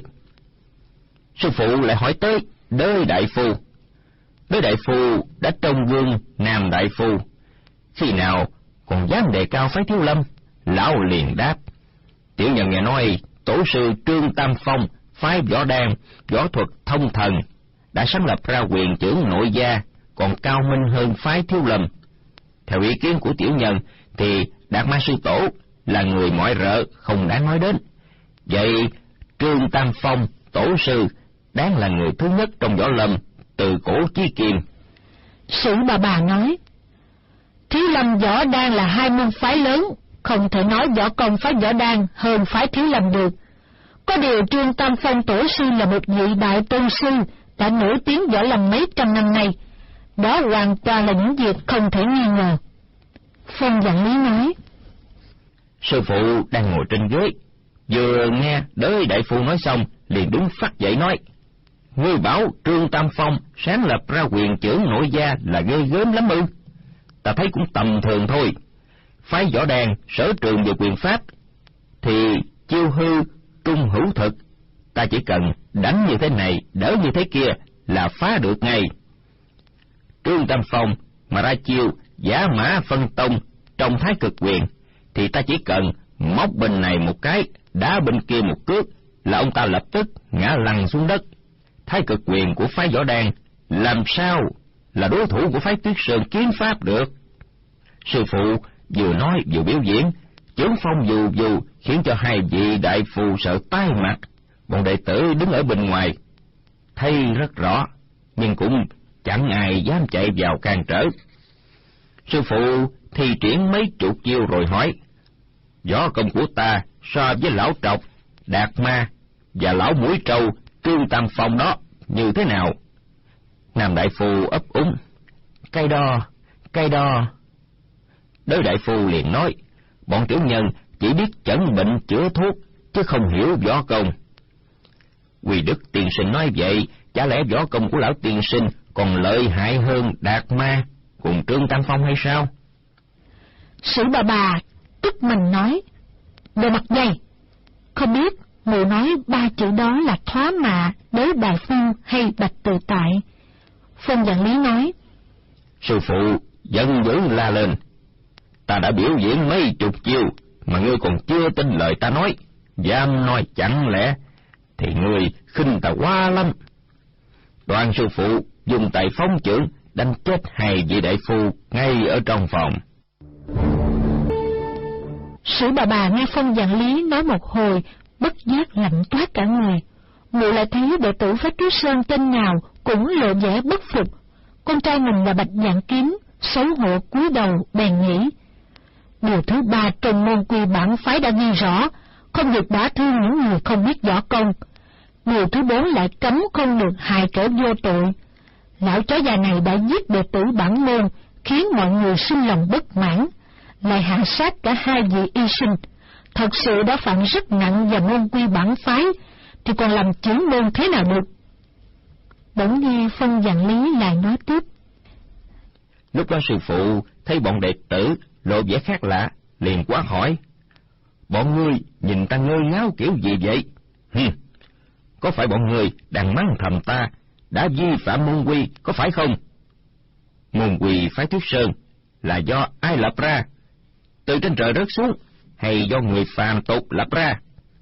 Sư phụ lại hỏi tới Đới Đại Phu. Đới Đại Phu đã trông vương Nam Đại Phu, khi nào còn dám đề cao phái Thiếu Lâm, Lão liền đáp: Tiểu nhân nghe nói tổ sư Trương Tam Phong phái võ đan, võ thuật thông thần, đã sáng lập ra quyền trưởng nội gia, còn cao minh hơn phái Thiếu Lâm. Theo ý kiến của tiểu nhân thì Đạt Ma sư tổ là người mọi rợ, không đáng nói đến. Vậy Trương Tam Phong tổ sư đáng là người thứ nhất trong võ lâm từ cổ chí kim. Sử bà nói: Thiếu Lâm võ đan là hai môn phái lớn, không thể nói võ công phái võ đan hơn phái Thiếu Lâm được. Có điều Trương Tam Phong tổ sư là một vị đại tôn sư đã nổi tiếng võ lâm mấy trăm năm nay, đó hoàn toàn là những việc không thể nghi ngờ. Phong Vạn Lý nói: Sư phụ đang ngồi trên ghế, vừa nghe đới đại phu nói xong liền đứng phắt dậy nói: Ngươi bảo Trương Tam Phong sáng lập ra quyền trưởng nội gia là ghê gớm lắm ư? Ta thấy cũng tầm thường thôi. Phái võ đan sở trường về quyền pháp thì chiêu hư trung hữu thực, ta chỉ cần đánh như thế này đỡ như thế kia là phá được ngay. Trương Tam Phong mà ra chiêu giả mã phân tông trong Thái Cực Quyền thì ta chỉ cần móc bên này một cái, đá bên kia một cước là ông ta lập tức ngã lăn xuống đất. Thái Cực Quyền của phái võ đan làm sao là đối thủ của phái Tuyết Sơn kiếm pháp được? Sư phụ vừa nói vừa biểu diễn, chưởng phong dù dù khiến cho hai vị đại phù sợ tái mặt. Bọn đệ tử đứng ở bên ngoài thấy rất rõ, nhưng cũng chẳng ai dám chạy vào can trở. Sư phụ thi triển mấy chục chiêu rồi hỏi: Võ công của ta so với lão Trọc, Đạt Ma và lão Mũi Trâu Trương Tam Phong đó như thế nào? Nam đại phu ấp úng: Cái đo. Đới đại phu liền nói: Bọn tiểu nhân chỉ biết chẩn bệnh chữa thuốc, chứ không hiểu võ công. Quỳ Đức tiên sinh nói vậy, chả lẽ võ công của lão tiên sinh còn lợi hại hơn Đạt Ma cùng Trương Tam Phong hay sao? Sử bà tức mình nói: Đồ mặt dày, không biết mụ nói ba chữ đó là thoá mạ Đới đại phu hay Bạch Tự Tại? Phong Vạn Lý nói: Sư phụ giận dữ la lên: Ta đã biểu diễn mấy chục chiêu mà ngươi còn chưa tin lời ta nói, dám nói chẳng lẽ thì ngươi khinh ta quá lắm. Đoàn sư phụ dùng tay phóng chưởng đánh chết hai vị đại phu ngay ở trong phòng. Sử bà nghe Phong Vạn Lý nói một hồi, bất giác lạnh toát cả người. Mụ lại thấy đệ tử phái Tuyết Sơn tên nào cũng lộ vẻ bất phục. Con trai mình là Bạch Vạn Kiếm, xấu hổ cúi đầu bèn nghĩ: Điều thứ ba trong môn quy bản phái đã ghi rõ, không được đả thương những người không biết võ công. Điều thứ bốn lại cấm không được hại kẻ vô tội. Lão chó già này đã giết đệ tử bản môn, khiến mọi người sinh lòng bất mãn, lại hạ sát cả hai vị y sinh, thật sự đã phạm rất nặng vào môn quy bản phái, thì còn làm trưởng môn thế nào được? Bỗng nghe Phong Vạn Lý lại nói tiếp: Lúc đó sư phụ thấy bọn đệ tử lộ vẻ khác lạ, liền quát hỏi: Bọn ngươi nhìn ta ngơ ngáo kiểu gì vậy? Có phải bọn ngươi đang mắng thầm ta đã vi phạm môn quy, có phải không? Môn quy phái Tuyết Sơn là do ai lập ra? Từ trên trời rớt xuống, hay do người phàm tục lập ra?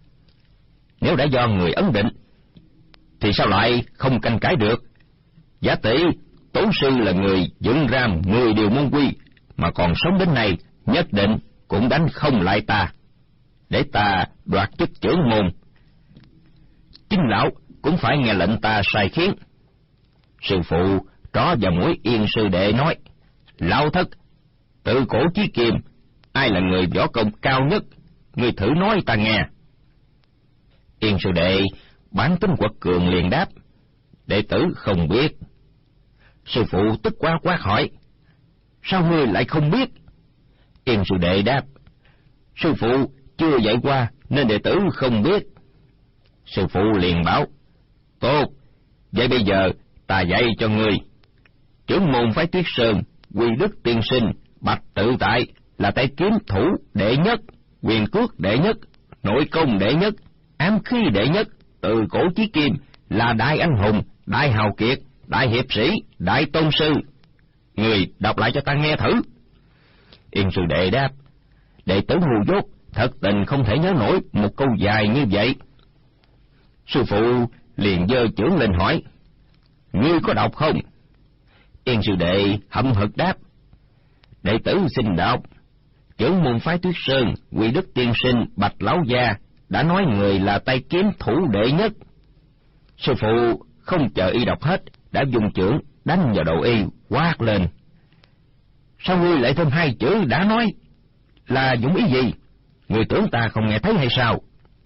Nếu đã do người ấn định, thì sao lại không tranh cãi được? Giả tỷ tổ sư là người dựng ra 10 điều môn quy, mà còn sống đến nay, nhất định cũng đánh không lại ta, để ta đoạt chức trưởng môn. Chính lão cũng phải nghe lệnh ta sai khiến. Sư phụ tró vào mũi Yên sư đệ nói: Lão thất, tự cổ chí kim, ai là người võ công cao nhất? Ngươi thử nói ta nghe. Yên sư đệ bản tính quật cường liền đáp: Đệ tử không biết. Sư phụ tức quá quát hỏi: Sao ngươi lại không biết? Yên sư đệ đáp: Sư phụ chưa dạy qua nên đệ tử không biết. Sư phụ liền bảo: Tốt, vậy bây giờ ta dạy cho ngươi. Trưởng môn phái Tuyết Sơn Quy Đức tiên sinh Bạch Tự Tại là tay kiếm thủ đệ nhất, quyền cước đệ nhất, nội công đệ nhất, ám khí đệ nhất, từ cổ chí kim, là đại anh hùng, đại hào kiệt, đại hiệp sĩ, đại tôn sư. Người đọc lại cho ta nghe thử. Yên sư đệ đáp: đệ tử ngu dốt, thật tình không thể nhớ nổi một câu dài như vậy. Sư phụ liền giơ chưởng lên hỏi: Ngươi có đọc không? Yên sư đệ hậm hực đáp: Đệ tử xin đọc. Trưởng môn phái Tuyết Sơn, Quy Đức tiên sinh Bạch Lão Gia đã nói người là tay kiếm thủ đệ nhất. Sư phụ không chờ y đọc hết, đã dùng chưởng đánh vào đầu y, quát lên: Sao ngươi lại thêm 2 chữ đã nói? Là dụng ý gì? Người tưởng ta không nghe thấy hay sao?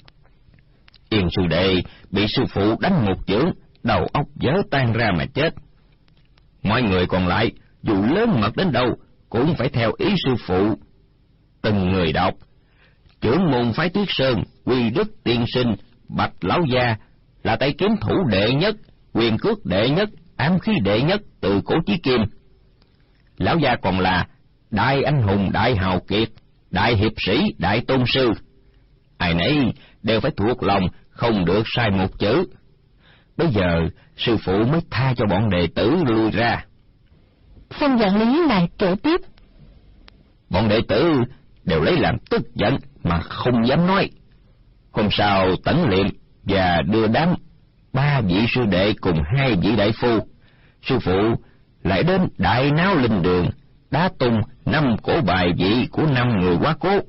Yên sư đệ bị sư phụ đánh một chưởng, đầu óc vỡ tan ra mà chết. Mọi người còn lại dù lớn mật đến đâu cũng phải theo ý sư phụ. Từng người đọc: Trưởng môn phái Tuyết Sơn, Quy Đức tiên sinh Bạch Lão Gia là tay kiếm thủ đệ nhất, quyền cước đệ nhất, ám khí đệ nhất từ cổ chí kim. Lão Gia còn là đại anh hùng, đại hào kiệt, đại hiệp sĩ, đại tôn sư. Ai nấy đều phải thuộc lòng, không được sai một chữ. Bây giờ sư phụ mới tha cho bọn đệ tử lui ra. Phân Vạn Lý lại kể tiếp: Bọn đệ tử đều lấy làm tức giận mà không dám nói. Hôm sau tẩn liệm và đưa đám 3 vị sư đệ cùng 2 vị đại phu, sư phụ lại đến đại náo linh đường, đá tung 5 cổ bài vị của 5 người quá cố.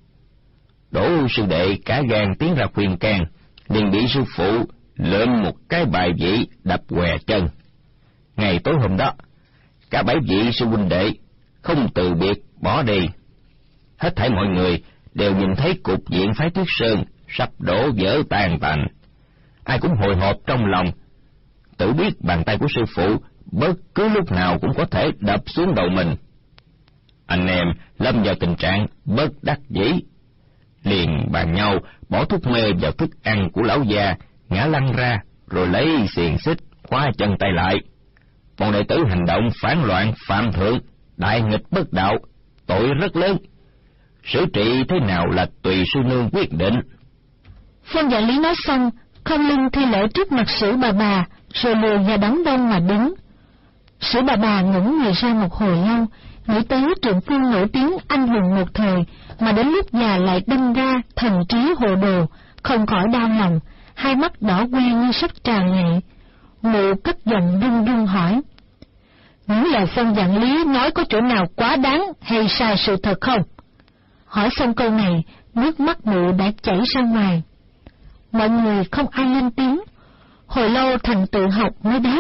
Đỗ sư đệ cả gan tiến ra khuyên can, liền bị sư phụ lượm một cái bài vị đập què chân. Ngày tối hôm đó, cả 7 vị sư huynh đệ không từ biệt bỏ đi. Hết thảy mọi người đều nhìn thấy cục diện phái Tuyết Sơn sắp đổ vỡ tan tành. Ai cũng hồi hộp trong lòng, tự biết bàn tay của sư phụ bất cứ lúc nào cũng có thể đập xuống đầu mình. Anh em lâm vào tình trạng bất đắc dĩ, liền bàn nhau bỏ thuốc mê vào thức ăn của lão già, ngã lăn ra, rồi lấy xiềng xích khóa chân tay lại. Bọn đệ tử hành động phản loạn phạm thượng, đại nghịch bất đạo, tội rất lớn. Xử trị thế nào là tùy sư nương quyết định. Phân Vạn Lý nói xong, không lưng thi lễ trước mặt Sử bà, rồi lùi vào đám đông mà đứng. Sử bà ngẩng người ra một hồi lâu, nghĩ tới trượng phu nổi tiếng anh hùng một thời, mà đến lúc già lại đâm ra thần trí hồ đồ, không khỏi đau lòng, hai mắt đỏ que như sắp tràn lệ. Mụ cất giọng run run hỏi: Những lời Phân Vạn Lý nói có chỗ nào quá đáng hay sai sự thật không? Hỏi xong câu này, nước mắt mụ đã chảy ra ngoài. Mọi người không ai lên tiếng. Hồi lâu Thành tự học mới đáp: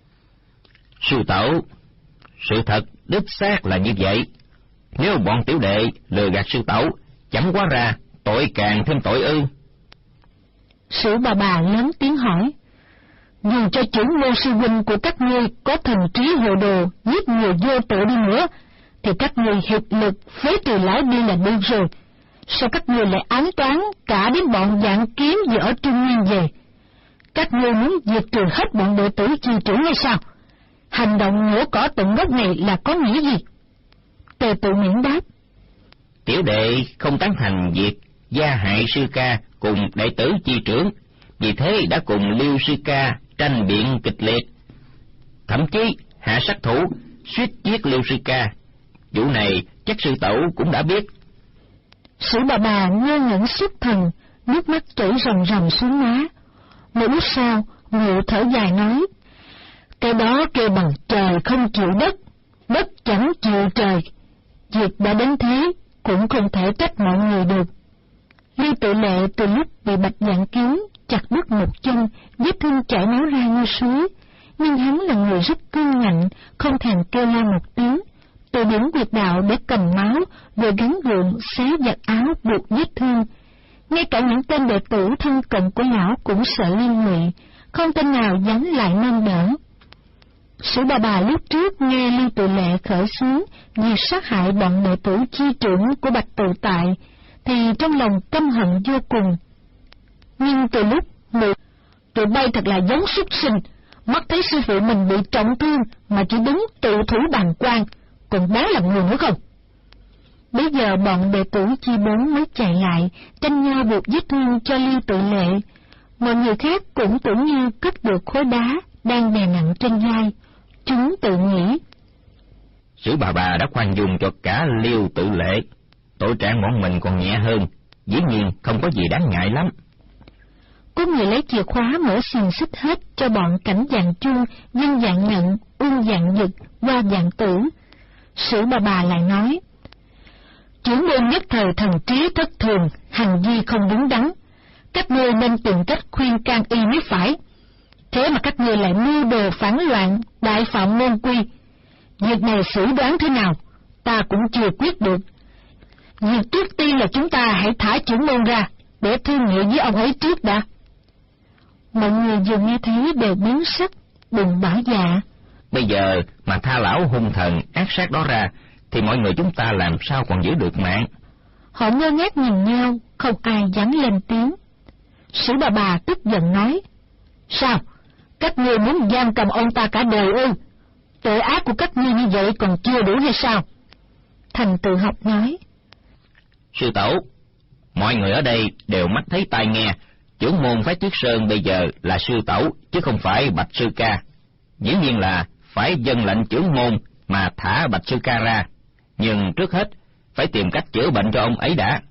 Sư tẩu, sự thật đích xác là như vậy. Nếu bọn tiểu đệ lừa gạt sư tẩu, chẳng quá ra tội càng thêm tội ư? Sử bà lớn tiếng hỏi: Dù cho trưởng môn sư huynh của các ngươi có thần trí hồ đồ, giết người vô tội đi nữa, thì các ngươi hiệp lực phế trừ lão đi là được rồi. Sao các ngươi lại ám toán cả đến bọn Vạn Kiếm vừa ở Trung Nguyên về? Các ngươi muốn diệt trừ hết bọn đệ tử chi trưởng hay sao? Hành động nhổ cỏ tận gốc này là có nghĩa gì? Tề Tự Miễn đáp: Tiểu đệ không tán thành việc gia hại sư ca cùng đệ tử chi trưởng, vì thế đã cùng Liêu sư ca tranh biện kịch liệt, thậm chí hạ sát thủ suýt giết Liêu sư ca. Vụ này chắc sư tẩu cũng đã biết. Sử bà ngơ ngẩn xuất thần, nước mắt chảy ròng ròng xuống má. Một lúc sau, Ngụ thở dài nói: Cái đó kêu bằng trời không chịu đất, đất chẳng chịu trời. Việc đã đến thế, cũng không thể trách mọi người được. Liêu Tự Lệ từ lúc bị Bạch Vạn Kiếm chặt đứt một chân, vết thương chảy máu ra như suối, nhưng hắn là người rất cương ngạnh, không thèm kêu la một tiếng, từ điểm quyệt đạo để cầm máu, rồi gắn gượng xé giặt áo buộc vết thương. Ngay cả những tên đệ tử thân cận của lão cũng sợ liên lụy, không tên nào dám lại nâng đỡ. Sử bà lúc trước nghe Liêu Tự Lệ khởi xướng việc sát hại bọn đệ tử chi trưởng của Bạch Tự Tại, thì trong lòng căm hận vô cùng. Nhưng từ lúc tụi bay thật là giống súc sinh, mắt thấy sư phụ mình bị trọng thương mà chỉ đứng tự thủ bàng quan, còn đáng làm người nữa không? Bây giờ bọn đệ tử chi bốn mới chạy lại, tranh nhau buộc vết thương cho Liêu Tự Lệ. Mọi người khác cũng tưởng như cất được khối đá đang đè nặng trên vai. Chúng tự nghĩ: Sử bà đã khoan dung cho cả Liêu Tự Lệ, tội trạng bọn mình còn nhẹ hơn, dĩ nhiên không có gì đáng ngại lắm. Có người lấy chìa khóa mở xiềng xích hết cho bọn Cảnh Vạn Chuông, Dân Vạn Nhận, Uông Vạn Dực, Hoa Vạn Tử. Sử bà lại nói: Trưởng môn nhất thời thần trí thất thường, hành vi không đúng đắn. Các ngươi nên tìm cách khuyên can y mới phải. Thế mà các ngươi lại mưu đồ phản loạn, đại phạm môn quy. Việc này xử đoán thế nào, ta cũng chưa quyết được. Việc trước tiên là chúng ta hãy thả trưởng môn ra, để thương nghị với ông ấy trước đã. Mọi người vừa nghe thấy đều biến sắc, đừng bả dạ. Bây giờ mà tha lão hung thần ác sát đó ra, thì mọi người chúng ta làm sao còn giữ được mạng? Họ ngơ ngác nhìn nhau, không ai dám lên tiếng. Sử bà tức giận nói: Sao? Các ngươi muốn giam cầm ông ta cả đời ư? Tội ác của các ngươi như vậy còn chưa đủ hay sao? Thành Tự Học nói: Sư tổ, mọi người ở đây đều mắt thấy tai nghe, trưởng môn phái Tuyết Sơn bây giờ là sư tổ, chứ không phải Bạch sư ca. Dĩ nhiên là phải dâng lệnh trưởng môn mà thả Bạch sư ca ra, nhưng trước hết phải tìm cách chữa bệnh cho ông ấy đã.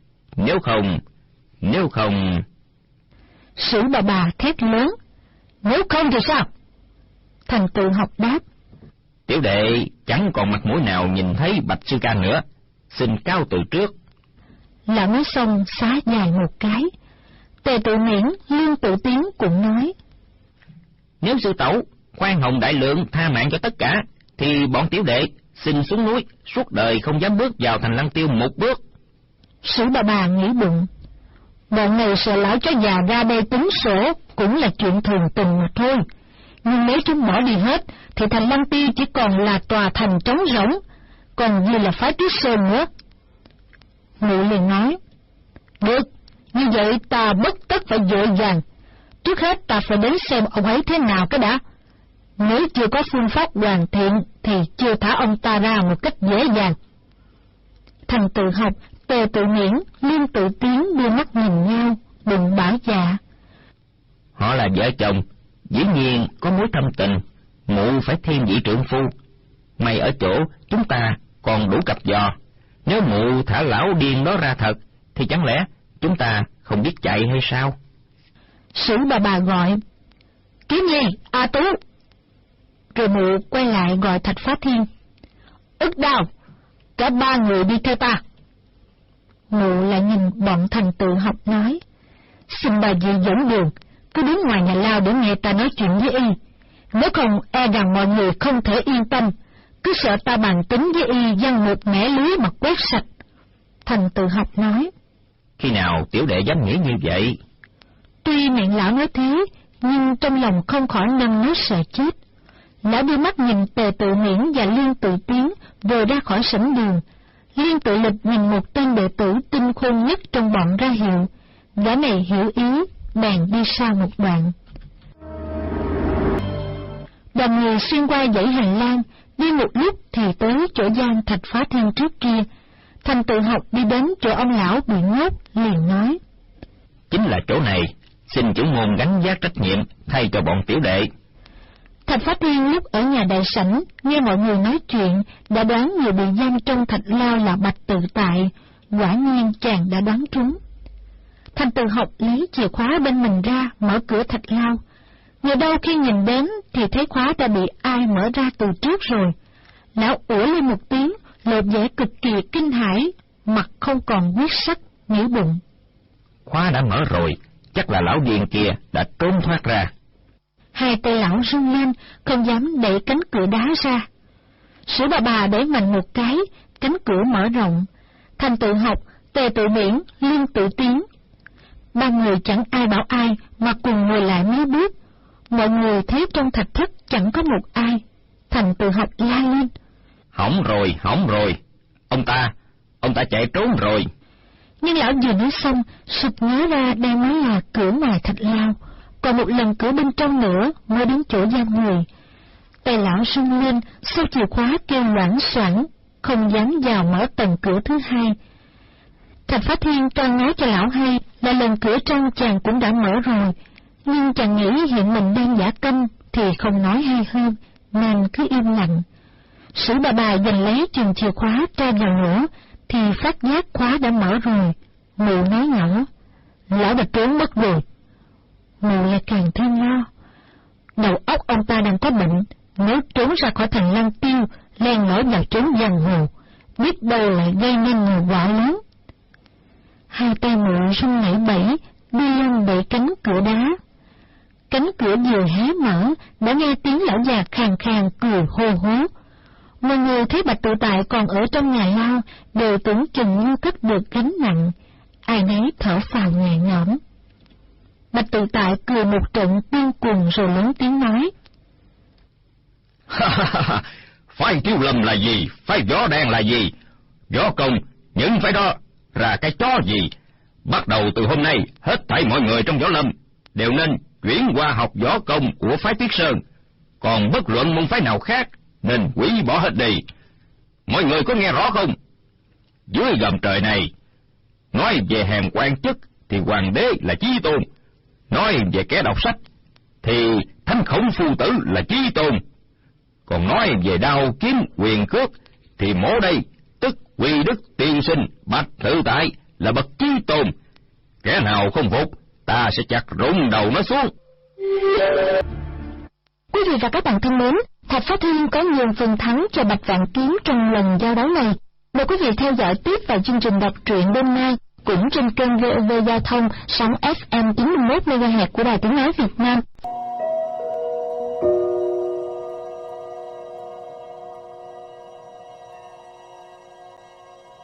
Nếu không... Sử bà thét lớn: Nếu không thì sao? Thành Tự Học đáp: Tiểu đệ chẳng còn mặt mũi nào nhìn thấy Bạch sư ca nữa, xin cáo từ trước. Lão nói xong xá dài một cái. Tề Tự Miễn, Lương Tự Tiến cũng nói: Nếu sư tẩu khoan hồng đại lượng tha mạng cho tất cả, thì bọn tiểu đệ xin xuống núi, suốt đời không dám bước vào thành Lăng Tiêu một bước. Sử bà nghĩ bụng: Bọn này sợ lão chó già ra đây tính sổ cũng là chuyện thường tình mà thôi. Nhưng nếu chúng bỏ đi hết, thì thành Lăng Tiêu chỉ còn là tòa thành trống rỗng, còn gì là phái Tuyết Sơn nữa. Mụ liền nói: Được, như vậy ta bất tất phải vội vàng. Trước hết ta phải đến xem ông ấy thế nào cái đã. Nếu chưa có phương pháp hoàn thiện thì chưa thả ông ta ra một cách dễ dàng. Thành Tự Học, Tề Tự Miễn, Liên Tự Tiến đưa mắt nhìn nhau, đừng bả dạ. Họ là vợ chồng, dĩ nhiên có mối thâm tình, mụ phải thêm vị trượng phu. May ở chỗ chúng ta còn đủ cặp giò. Nếu mụ thả lão điên đó ra thật, thì chẳng lẽ chúng ta không biết chạy hay sao? Sử bà gọi: Kiếm Nhi, A Tú. Rồi mụ quay lại gọi Thạch Phá Thiên: Ức Đao, cả ba người đi theo ta. Mụ lại nhìn bọn Thành Tự Học nói: Xin bà dì dẫn đường, cứ đứng ngoài nhà lao để nghe ta nói chuyện với y. Nếu không e rằng mọi người không thể yên tâm, cứ sợ ta bàn tính với y giăng một mẻ lưới mà quét sạch. Thành Tự Học nói: Khi nào tiểu đệ dám nghĩ như vậy? Tuy miệng lão nói thế, nhưng trong lòng không khỏi nâm nớt sợ chết. Lão đưa mắt nhìn Tề Tự Miễn và Liên Tự Tiến vừa ra khỏi sảnh đường. Liên Tự Lịch nhìn một tên đệ tử tinh khôn nhất trong bọn ra hiệu. Gã này hiểu ý, bèn đi sau một đoạn. Đoàn người xuyên qua dãy hành lang, đi một lúc thì tới chỗ gian Thạch Phá Thiên trước kia. Thành Tự Học đi đến chỗ ông lão bị nhốt, liền nói: Chính là chỗ này, xin trưởng môn gánh vác trách nhiệm thay cho bọn tiểu đệ. Thạch Phá Thiên lúc ở nhà đại sảnh, nghe mọi người nói chuyện, đã đoán người bị giam trong thạch lao là Bạch Tự Tại. Quả nhiên chàng đã đoán trúng. Thành Tự Học lấy chìa khóa bên mình ra, mở cửa thạch lao. Người đâu khi nhìn đến thì thấy khóa đã bị ai mở ra từ trước rồi. Lão ủa lên một tiếng, lộ vẻ cực kỳ kinh hãi, mặt không còn huyết sắc, nghĩ bụng: Khóa đã mở rồi, chắc là lão điên kia đã trốn thoát ra. Hai tay lão run lên, không dám đẩy cánh cửa đá ra. Sử bà đẩy mạnh một cái, cánh cửa mở rộng. Thành Tự Học, Tề Tự Miễn, Liên Tự Tiến, ba người chẳng ai bảo ai mà cùng ngồi lại mấy bước. Mọi người thấy trong thạch thất chẳng có một ai. Thành Tự Học la lên: Hỏng rồi, ông ta chạy trốn rồi. Nhưng lão vừa nói xong, sực nhớ ra đây mới là cửa ngoài thạch lao, còn một lần cửa bên trong nữa mới đến chỗ giam người. Tay lão run lên, sau chìa khóa kêu loảng xoảng, không dám vào mở tầng cửa thứ hai. Thạch Phá Thiên toan nói cho lão hay là lần cửa trong chàng cũng đã mở rồi, nhưng chàng nghĩ hiện mình đang giả câm thì không nói hay hơn, nên cứ im lặng. Sử bà giành lấy chùm chìa khóa tra vào nữa, thì phát giác khóa đã mở rồi. Mụ nói nhỏ, lão đã trốn mất rồi. Mụ lại càng thêm lo. Đầu óc ông ta đang có bệnh, nếu trốn ra khỏi thành Lăng Tiêu, len lỏi vào trốn giang hồ, biết đâu lại gây nên nhiều quả lớn. Hai tay mụ run lẩy bẩy, đi lên đẩy cánh cửa đá. Cánh cửa vừa hé mở, đã nghe tiếng lão già khàn khàn cười hô hố. Mọi người thấy Bạch Tự Tại còn ở trong nhà lao, đều tưởng chừng như cất được gánh nặng, ai nấy thở phào nhẹ nhõm. Bạch Tự Tại cười một trận điên cuồng rồi lớn tiếng nói: Phái Tiêu Lâm là gì? Phái Võ Đen là gì? Võ Công, những phái đó ra cái chó gì? Bắt đầu từ hôm nay, hết thảy mọi người trong Võ Lâm đều nên chuyển qua học võ công của phái Tuyết Sơn, còn bất luận môn phái nào khác nên hủy bỏ hết đi. Mọi người có nghe rõ không? Dưới gầm trời này, nói về hèn quan chức thì hoàng đế là chí tôn, nói về kẻ đọc sách thì Thánh Khổng Phu Tử là chí tôn, còn nói về đao kiếm quyền cước thì mỗ đây tức Quy Đức Tiên Sinh Bạch Tự Tại là bậc chí tôn. Kẻ nào không phục, ta sẽ chặt rụng đầu nó xuống. Quý vị và các bạn thân mến, Thạch Phá Thiên có nhiều phần thắng cho Bạch Vạn Kiếm trong lần giao đấu này. Mời quý vị theo dõi tiếp vào chương trình đọc truyện đêm nay, cũng trên kênh VOV Giao thông sóng FM 91 MHz của Đài Tiếng nói Việt Nam.